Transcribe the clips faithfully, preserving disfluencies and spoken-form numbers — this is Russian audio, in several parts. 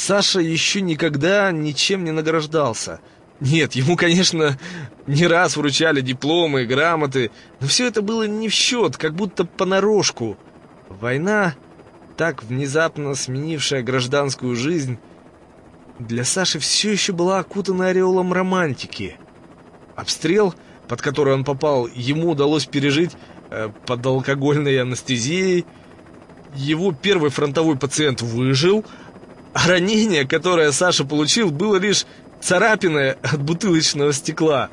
Саша еще никогда ничем не награждался. Нет, ему, конечно, не раз вручали дипломы, грамоты, но все это было не в счет, как будто понарошку. Война, так внезапно сменившая гражданскую жизнь, для Саши все еще была окутана ореолом романтики. Обстрел, под который он попал, ему удалось пережить э, под алкогольной анестезией. Его первый фронтовой пациент выжил, а ранение, которое Саша получил, было лишь царапиной от бутылочного стекла.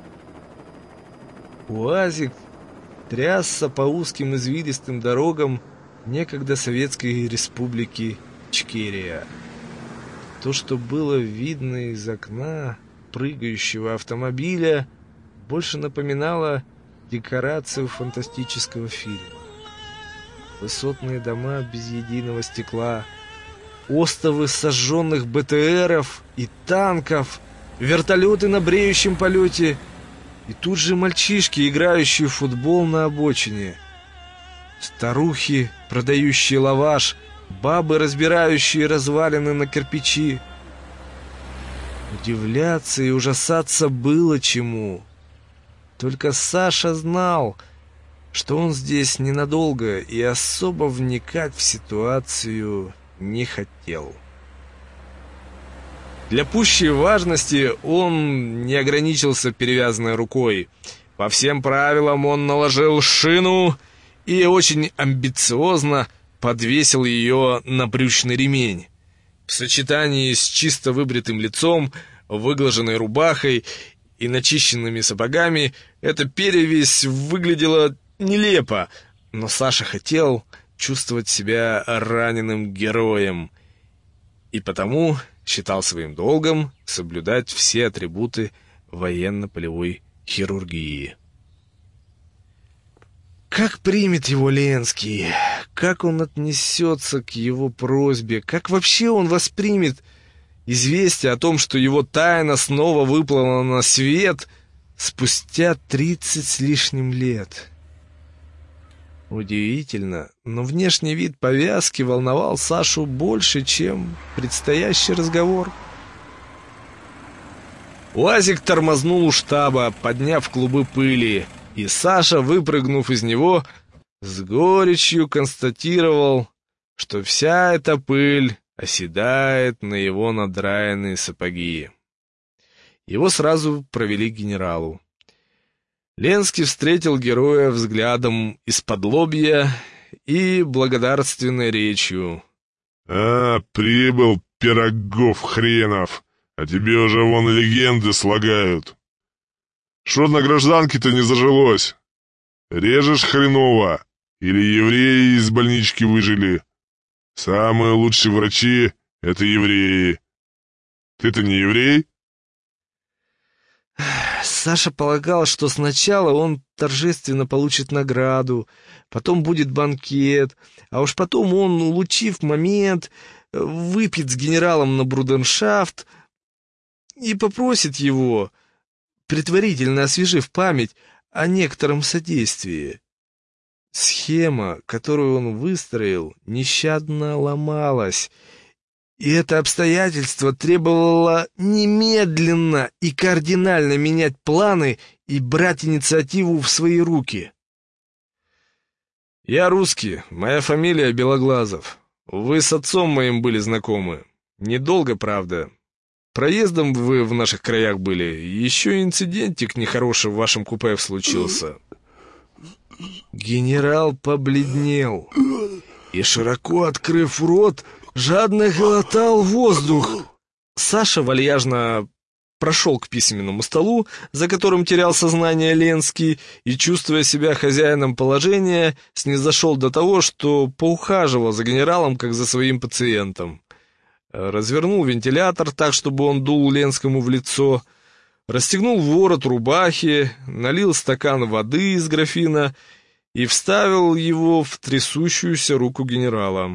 УАЗик трясся по узким извилистым дорогам некогда Советской Республики Ичкерия. То, что было видно из окна прыгающего автомобиля, больше напоминало декорацию фантастического фильма. Высотные дома без единого стекла, остовы сожженных БТРов и танков, вертолеты на бреющем полете, и тут же мальчишки, играющие в футбол на обочине, старухи, продающие лаваш, бабы, разбирающие развалины на кирпичи. Удивляться и ужасаться было чему. Только Саша знал, что он здесь ненадолго, и особо вникать в ситуацию не хотел. Для пущей важности он не ограничился перевязанной рукой. По всем правилам он наложил шину и очень амбициозно подвесил ее на брючный ремень. В сочетании с чисто выбритым лицом, выглаженной рубахой и начищенными сапогами эта перевесь выглядела нелепо, но Саша хотел чувствовать себя раненым героем и потому считал своим долгом соблюдать все атрибуты военно-полевой хирургии. Как примет его Ленский? Как он отнесется к его просьбе? Как вообще он воспримет известие о том, что его тайна снова выплыла на свет спустя тридцать с лишним лет? Удивительно, но внешний вид повязки волновал Сашу больше, чем предстоящий разговор. УАЗик тормознул у штаба, подняв клубы пыли, и Саша, выпрыгнув из него, с горечью констатировал, что вся эта пыль оседает на его надраенные сапоги. Его сразу провели к генералу. Ленский встретил героя взглядом из-под лобья и благодарственной речью. «А, прибыл, Пирогов хренов, а тебе уже вон легенды слагают. Шо на гражданке-то не зажилось? Режешь хреново, или евреи из больнички выжили? Самые лучшие врачи — это евреи. Ты-то не еврей?» Саша полагал, что сначала он торжественно получит награду, потом будет банкет, а уж потом он, улучив момент, выпьет с генералом на брудершафт и попросит его, предварительно освежив память, о некотором содействии. Схема, которую он выстроил, нещадно ломалась, и это обстоятельство требовало немедленно и кардинально менять планы и брать инициативу в свои руки. «Я русский, моя фамилия Белоглазов. Вы с отцом моим были знакомы. Недолго, правда. Проездом вы в наших краях были. Еще инцидентик нехороший в вашем купе случился». Генерал побледнел и, широко открыв рот, жадно глотал воздух. Саша вальяжно прошел к письменному столу, за которым терял сознание Ленский, и, чувствуя себя хозяином положения, снизошел до того, что поухаживал за генералом, как за своим пациентом. Развернул вентилятор так, чтобы он дул Ленскому в лицо, расстегнул ворот рубахи, налил стакан воды из графина и вставил его в трясущуюся руку генерала.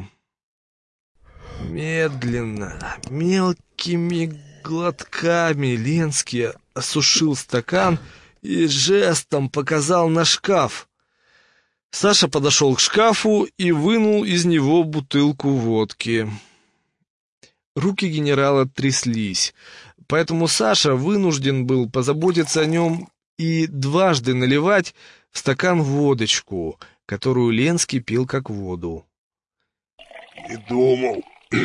Медленно, мелкими глотками Ленский осушил стакан и жестом показал на шкаф. Саша подошел к шкафу и вынул из него бутылку водки. Руки генерала тряслись, поэтому Саша вынужден был позаботиться о нем и дважды наливать в стакан водочку, которую Ленский пил как воду. «Не думал,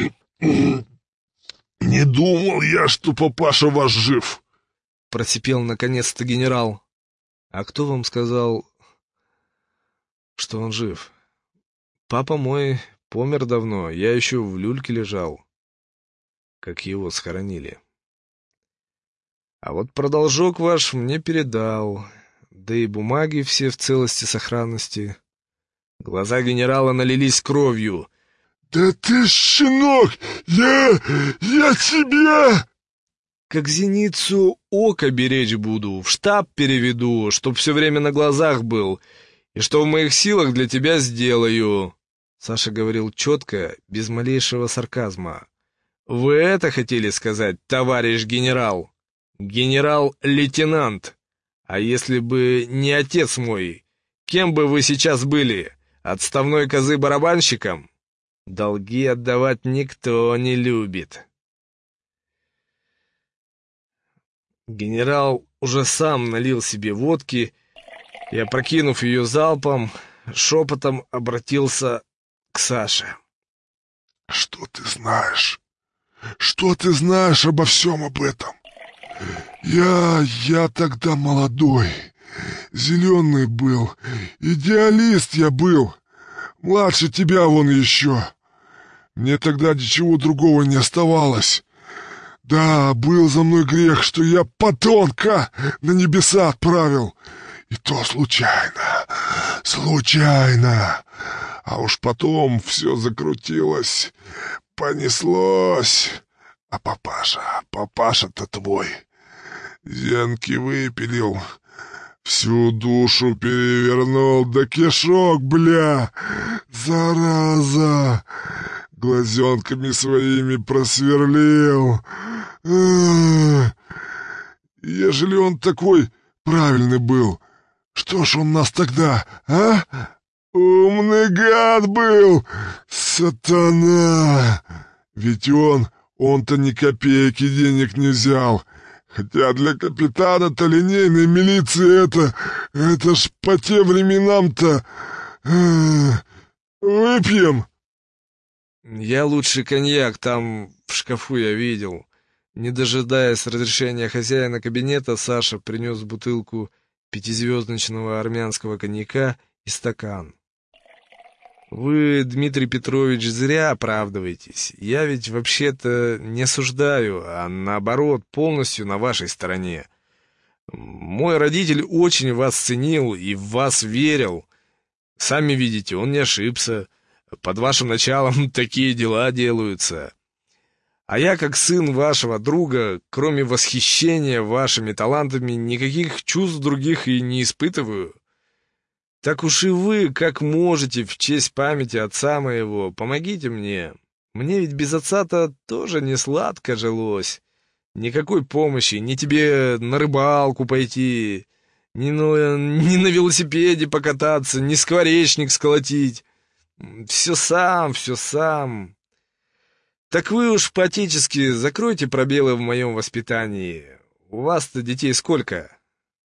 не думал я, что папаша ваш жив!» — просипел наконец-то генерал. «А кто вам сказал, что он жив? Папа мой помер давно, я еще в люльке лежал, как его схоронили. А вот продолжок ваш мне передал, да и бумаги все в целости сохранности». Глаза генерала налились кровью. «Да ты, щенок, я... я тебя...» «Как зеницу ока беречь буду, в штаб переведу, чтоб все время на глазах был, и что в моих силах для тебя сделаю». Саша говорил четко, без малейшего сарказма. «Вы это хотели сказать, товарищ генерал? Генерал-лейтенант. А если бы не отец мой, кем бы вы сейчас были? Отставной козы-барабанщиком? Долги отдавать никто не любит». Генерал уже сам налил себе водки и, опрокинув ее залпом, шепотом обратился к Саше. «Что ты знаешь? Что ты знаешь обо всем об этом? Я... я тогда молодой, зеленый был, идеалист я был, младше тебя вон еще. Мне тогда ничего другого не оставалось. Да, был за мной грех, что я подонка на небеса отправил. И то случайно, случайно. А уж потом все закрутилось, понеслось. А папаша, папаша-то твой, зенки выпилил, всю душу перевернул, да кишок, бля, зараза, глазенками своими просверлил. Ежели он такой правильный был, что ж он нас тогда, а? Умный гад был, сатана! Ведь он, он-то ни копейки денег не взял. Хотя для капитана-то линейной милиции это, это ж по тем временам-то... Выпьем? «Я лучше коньяк, там в шкафу я видел». Не дожидаясь разрешения хозяина кабинета, Саша принес бутылку пятизвездочного армянского коньяка и стакан. «Вы, Дмитрий Петрович, зря оправдываетесь. Я ведь вообще-то не осуждаю, а наоборот, полностью на вашей стороне. Мой родитель очень вас ценил и в вас верил. Сами видите, он не ошибся. Под вашим началом такие дела делаются. А я, как сын вашего друга, кроме восхищения вашими талантами, никаких чувств других и не испытываю. Так уж и вы, как можете, в честь памяти отца моего, помогите мне. Мне ведь без отца-то тоже не сладко жилось. Никакой помощи, ни тебе на рыбалку пойти, ни на, ни на велосипеде покататься, ни скворечник сколотить. Все сам, все сам. Так вы уж по-отечески закройте пробелы в моем воспитании. У вас-то детей сколько?»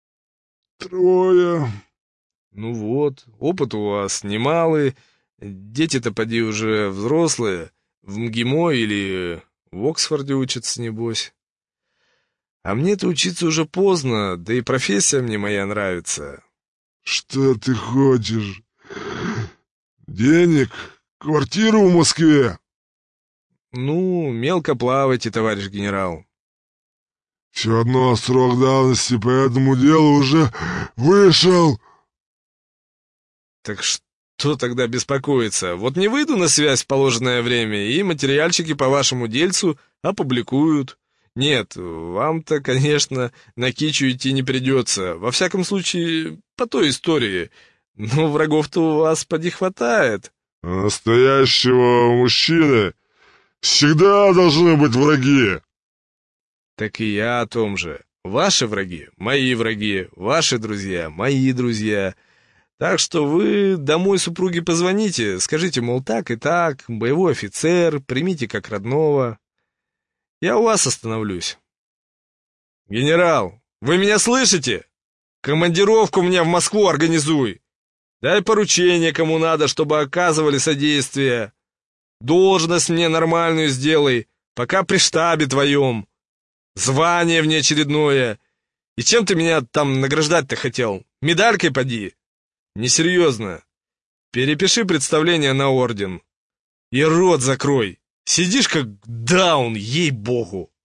«Трое». «Ну вот, опыт у вас немалый. Дети-то, поди, уже взрослые. В МГИМО или в Оксфорде учатся, небось. А мне-то учиться уже поздно, да и профессия мне моя нравится». «Что ты хочешь? Денег? Квартиру в Москве?» «Ну, мелко плавайте, товарищ генерал». «Все одно срок давности по этому делу уже вышел». «Так что тогда беспокоиться? Вот не выйду на связь в положенное время, и материальчики по вашему дельцу опубликуют. Нет, вам-то, конечно, на кичу идти не придется. Во всяком случае, по той истории. Но врагов-то у вас поди хватает». «Настоящего мужчины всегда должны быть враги». «Так и я о том же. Ваши враги — мои враги, ваши друзья — мои друзья. Так что вы домой супруге позвоните, скажите, мол, так и так, боевой офицер, примите как родного. Я у вас остановлюсь. Генерал, вы меня слышите? Командировку мне в Москву организуй. Дай поручение кому надо, чтобы оказывали содействие. Должность мне нормальную сделай, пока при штабе твоем. Звание внеочередное. И чем ты меня там награждать-то хотел? Медалькой поди? Несерьезно. Перепиши представление на орден. И рот закрой. Сидишь как даун, ей-богу.